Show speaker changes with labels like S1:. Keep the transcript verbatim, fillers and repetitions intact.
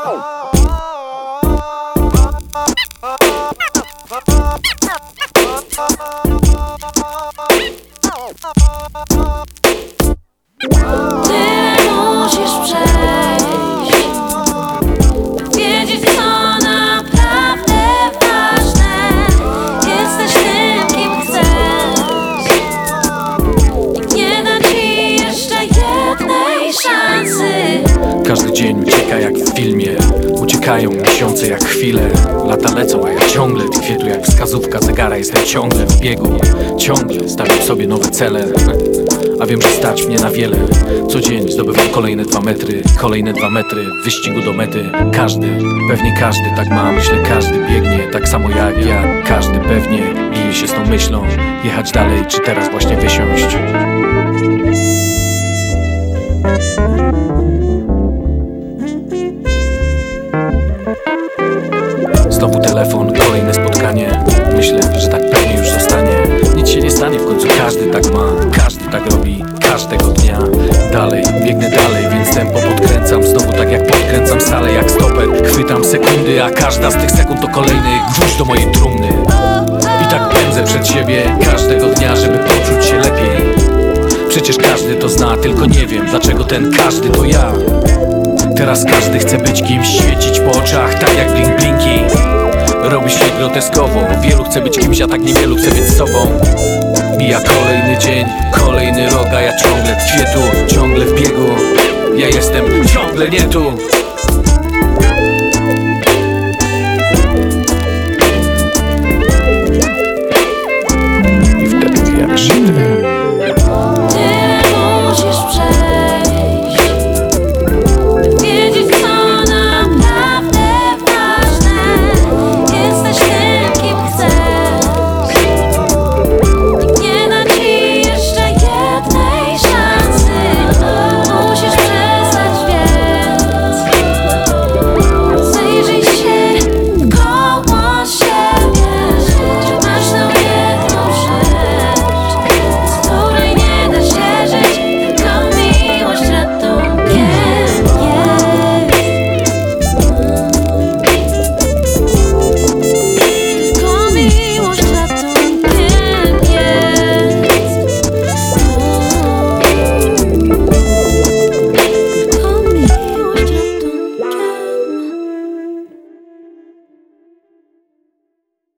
S1: Tyle musisz przejść, wiedzieć co naprawdę ważne. Jesteś tym, kim chcesz. Nikt nie da ci jeszcze jednej szansy.
S2: Każdy dzień ucieka jak w filmie. Uciekają miesiące jak chwile. Lata lecą, a ja ciągle tkwię tu jak wskazówka zegara. Jestem ciągle w biegu, ciągle stawiam sobie nowe cele. A wiem, że stać mnie na wiele. Co dzień zdobywam kolejne dwa metry. Kolejne dwa metry w wyścigu do mety. Każdy, pewnie każdy tak ma. Myślę, każdy biegnie tak samo jak ja. Każdy pewnie bije się z tą myślą. Jechać dalej, czy teraz właśnie wysiąść. Znowu telefon, kolejne spotkanie. Myślę, że tak pewnie już zostanie. Nic się nie stanie, w końcu każdy tak ma. Każdy tak robi, każdego dnia. Dalej, biegnę dalej, więc tempo podkręcam. Znowu tak jak podkręcam salę, jak stoper. Chwytam sekundy, a każda z tych sekund to kolejny gwóźdź do mojej trumny. I tak pędzę przed siebie każdego dnia, żeby poczuć się lepiej. Przecież każdy to zna, tylko nie wiem, dlaczego ten każdy to ja. Teraz każdy chce być kimś, świecić po oczach, tak jak blink blinki. Robi się groteskowo, wielu chce być kimś, a tak niewielu chce być sobą. Mija kolejny dzień, kolejny rok, a ja ciągle tkwię tu, ciągle w biegu. Ja jestem ciągle nie tu.